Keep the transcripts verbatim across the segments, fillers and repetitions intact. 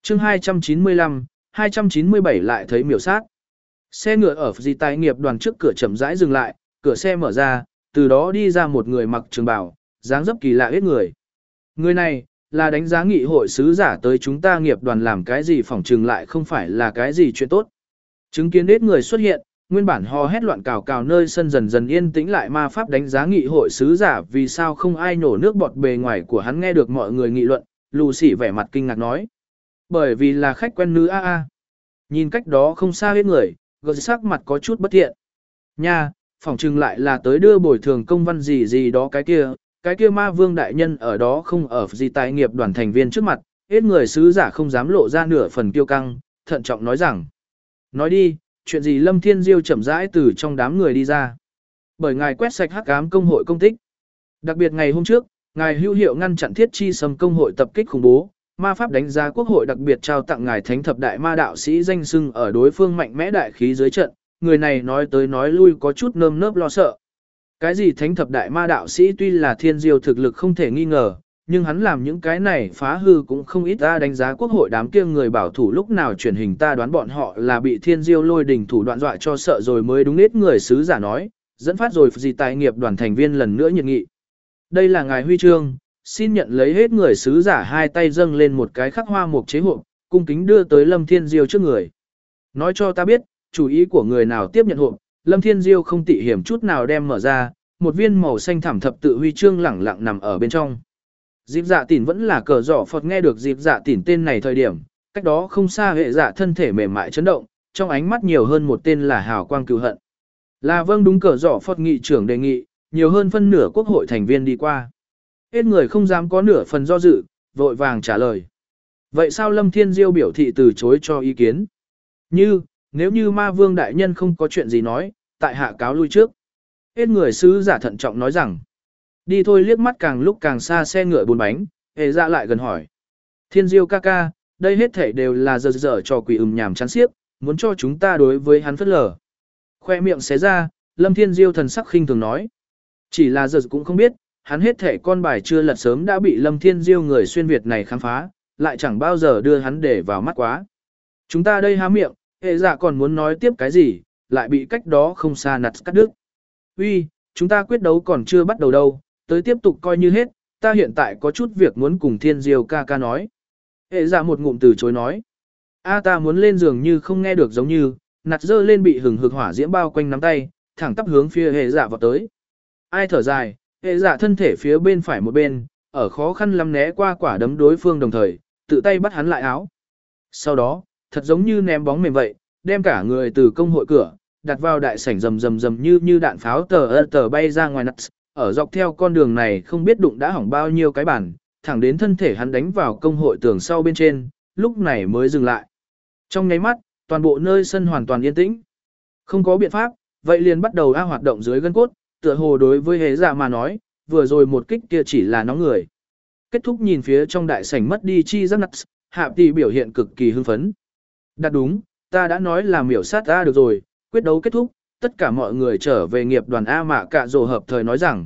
chương hai trăm chín mươi lăm, hai trăm chín mươi bảy lại thấy miểu sát. Xe ngựa ở di tài nghiệp đoàn trước cửa chậm rãi dừng lại, cửa xe mở ra, từ đó đi ra một người mặc trường bào, dáng dấp kỳ lạ hết người. Người này, là đánh giá nghị hội sứ giả tới chúng ta nghiệp đoàn làm cái gì phỏng trừng lại không phải là cái gì chuyện tốt. Chứng kiến hết người xuất hiện, nguyên bản hò hét loạn cào cào nơi sân dần dần yên tĩnh lại ma pháp đánh giá nghị hội sứ giả vì sao không ai nổ nước bọt bề ngoài của hắn nghe được mọi người nghị luận, Lucy vẻ mặt kinh ngạc nói. Bởi vì là khách quen nữ a a. Nhìn cách đó không xa hết người, gật sắc mặt có chút bất thiện. Nha, phỏng chừng lại là tới đưa bồi thường công văn gì gì đó cái kia, cái kia ma vương đại nhân ở đó không ở gì tài nghiệp đoàn thành viên trước mặt, hết người sứ giả không dám lộ ra nửa phần kiêu căng, thận trọng nói rằng. Nói đi, chuyện gì Lâm Thiên Diêu chậm rãi từ trong đám người đi ra. Bởi ngài quét sạch hắc ám công hội công tích. Đặc biệt ngày hôm trước, ngài hữu hiệu ngăn chặn thiết chi sầm công hội tập kích khủng bố, ma pháp đánh giá quốc hội đặc biệt trao tặng ngài thánh thập đại ma đạo sĩ danh xưng ở đối phương mạnh mẽ đại khí dưới trận, người này nói tới nói lui có chút nơm nớp lo sợ. Cái gì thánh thập đại ma đạo sĩ tuy là thiên diêu thực lực không thể nghi ngờ, nhưng hắn làm những cái này phá hư cũng không ít ta đánh giá quốc hội đám kia người bảo thủ lúc nào truyền hình ta đoán bọn họ là bị thiên diêu lôi đỉnh thủ đoạn dọa cho sợ rồi mới đúng ít người sứ giả nói, dẫn phát rồi gì tài nghiệp đoàn thành viên lần nữa nhiệt nghị. Đây là ngài huy chương, xin nhận lấy hết người sứ giả hai tay dâng lên một cái khắc hoa mục chế hộp, cung kính đưa tới Lâm Thiên Diêu trước người. Nói cho ta biết, chủ ý của người nào tiếp nhận hộp, Lâm Thiên Diêu không tị hiểm chút nào đem mở ra, một viên màu xanh thảm thập tự huy chương lẳng lặng nằm ở bên trong. Dịp dạ tỉn vẫn là cờ giỏ Phật nghe được dịp dạ tỉn tên này thời điểm, cách đó không xa hệ dạ thân thể mềm mại chấn động, trong ánh mắt nhiều hơn một tên là hào quang cừu hận. Là vâng đúng cờ giỏ Phật nghị trưởng đề nghị, nhiều hơn phân nửa quốc hội thành viên đi qua. Hết người không dám có nửa phần do dự, vội vàng trả lời. Vậy sao Lâm Thiên Diêu biểu thị từ chối cho ý kiến? Như, nếu như ma vương đại nhân không có chuyện gì nói, tại hạ cáo lui trước. Hết người sứ giả thận trọng nói rằng. Đi thôi liếc mắt càng lúc càng xa xe ngựa bốn bánh, hề ra lại gần hỏi. Thiên Diêu ca ca, đây hết thảy đều là giờ giờ cho quỷ ừm nhàm chán xiếc, muốn cho chúng ta đối với hắn phất lờ. Khoe miệng xé ra, Lâm Thiên Diêu thần sắc khinh thường nói. Chỉ là giờ cũng không biết, hắn hết thảy con bài chưa lật sớm đã bị Lâm Thiên Diêu người xuyên Việt này khám phá, lại chẳng bao giờ đưa hắn để vào mắt quá. Chúng ta đây há miệng, hệ dạ còn muốn nói tiếp cái gì, lại bị cách đó không xa nặt cắt đứt. Uy, chúng ta quyết đấu còn chưa bắt đầu đâu, tới tiếp tục coi như hết, ta hiện tại có chút việc muốn cùng Thiên Diêu ca ca nói. Hệ dạ một ngụm từ chối nói. A ta muốn lên giường như không nghe được giống như, nặt dơ lên bị hừng hực hỏa diễm bao quanh nắm tay, thẳng tắp hướng phía hệ dạ vào tới. Ai thở dài, hệ dạ thân thể phía bên phải một bên, ở khó khăn lắm né qua quả đấm đối phương đồng thời, tự tay bắt hắn lại áo. Sau đó, thật giống như ném bóng mềm vậy, đem cả người từ công hội cửa, đặt vào đại sảnh rầm rầm rầm như như đạn pháo tờ tờ bay ra ngoài nặt, ở dọc theo con đường này không biết đụng đã hỏng bao nhiêu cái bản, thẳng đến thân thể hắn đánh vào công hội tường sau bên trên, lúc này mới dừng lại. Trong nháy mắt, toàn bộ nơi sân hoàn toàn yên tĩnh. Không có biện pháp, vậy liền bắt đầu a hoạt động dưới gân cốt, tựa hồ đối với hế dạ mà nói, vừa rồi một kích kia chỉ là nóng người. Kết thúc nhìn phía trong đại sảnh mất đi chi giác nặt, hạ tỷ biểu hiện cực kỳ hưng phấn. Đặt đúng, ta đã nói là miểu sát ta được rồi, quyết đấu kết thúc, tất cả mọi người trở về nghiệp đoàn A Mạ Cạ Rồ hợp thời nói rằng,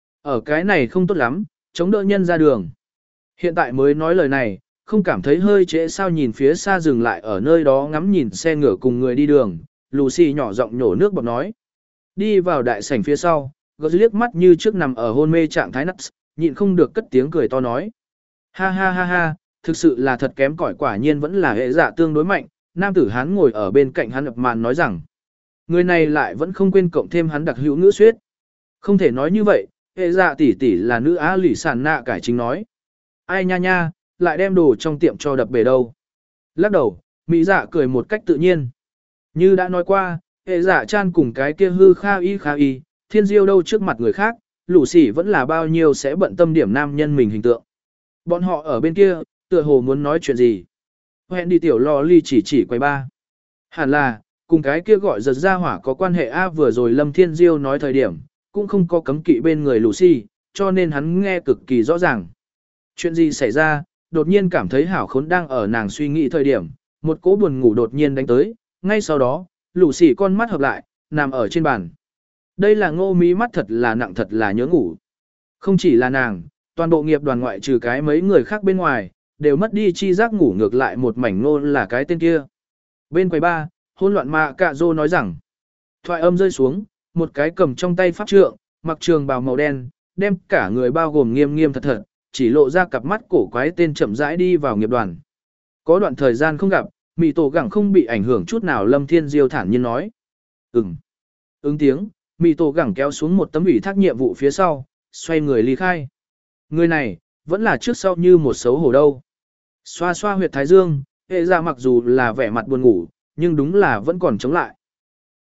ở cái này không tốt lắm, chống đỡ nhân ra đường. Hiện tại mới nói lời này, không cảm thấy hơi trễ sao nhìn phía xa dừng lại ở nơi đó ngắm nhìn xe ngựa cùng người đi đường, Lucy nhỏ giọng nhổ nước bọt nói. Đi vào đại sảnh phía sau, gật liếc mắt như trước nằm ở hôn mê trạng thái nắt, nhịn không được cất tiếng cười to nói. Ha ha ha ha, thực sự là thật kém cỏi quả nhiên vẫn là hệ dạ tương đối mạnh, nam tử hán ngồi ở bên cạnh hắn ập màn nói rằng. Người này lại vẫn không quên cộng thêm hắn đặc hữu ngữ suyết. Không thể nói như vậy, hệ dạ tỷ tỷ là nữ á lỷ sản nạ cải chính nói. Ai nha nha, lại đem đồ trong tiệm cho đập bể đâu. Lắc đầu, mỹ dạ cười một cách tự nhiên. Như đã nói qua, hệ dạ chan cùng cái kia hư kha y kha y, thiên diêu đâu trước mặt người khác, lũ sỉ vẫn là bao nhiêu sẽ bận tâm điểm nam nhân mình hình tượng. Bọn họ ở bên kia, tựa hồ muốn nói chuyện gì. Hẹn đi tiểu lò ly chỉ chỉ quay ba. Hẳn là, cùng cái kia gọi giật ra hỏa có quan hệ A vừa rồi Lâm Thiên Diêu nói thời điểm, cũng không có cấm kỵ bên người Lucy, cho nên hắn nghe cực kỳ rõ ràng. Chuyện gì xảy ra, đột nhiên cảm thấy hảo khốn đang ở nàng suy nghĩ thời điểm, một cỗ buồn ngủ đột nhiên đánh tới, ngay sau đó, Lucy con mắt hợp lại, nằm ở trên bàn. Đây là ngô mí mắt thật là nặng thật là nhớ ngủ. Không chỉ là nàng, toàn bộ nghiệp đoàn ngoại trừ cái mấy người khác bên ngoài, đều mất đi chi giác ngủ ngược lại một mảnh ngô là cái tên kia. Bên quầy ba, hỗn loạn mạ cạ rô nói rằng, thoại âm rơi xuống, một cái cầm trong tay pháp trượng, mặc trường bào màu đen, đem cả người bao gồm nghiêm nghiêm thật thật, chỉ lộ ra cặp mắt cổ quái tên chậm rãi đi vào nghiệp đoàn. Có đoạn thời gian không gặp, mị tổ gẳng không bị ảnh hưởng chút nào. Lâm Thiên Diêu thản nhiên nói. Ừm. Ứng tiếng, mị tổ gẳng kéo xuống một tấm ủy thác nhiệm vụ phía sau, xoay người ly khai. Người này, vẫn là trước sau như một xấu hổ đâu. Xoa xoa huyệt thái dương, hệ ra mặc dù là vẻ mặt buồn ngủ, nhưng đúng là vẫn còn chống lại.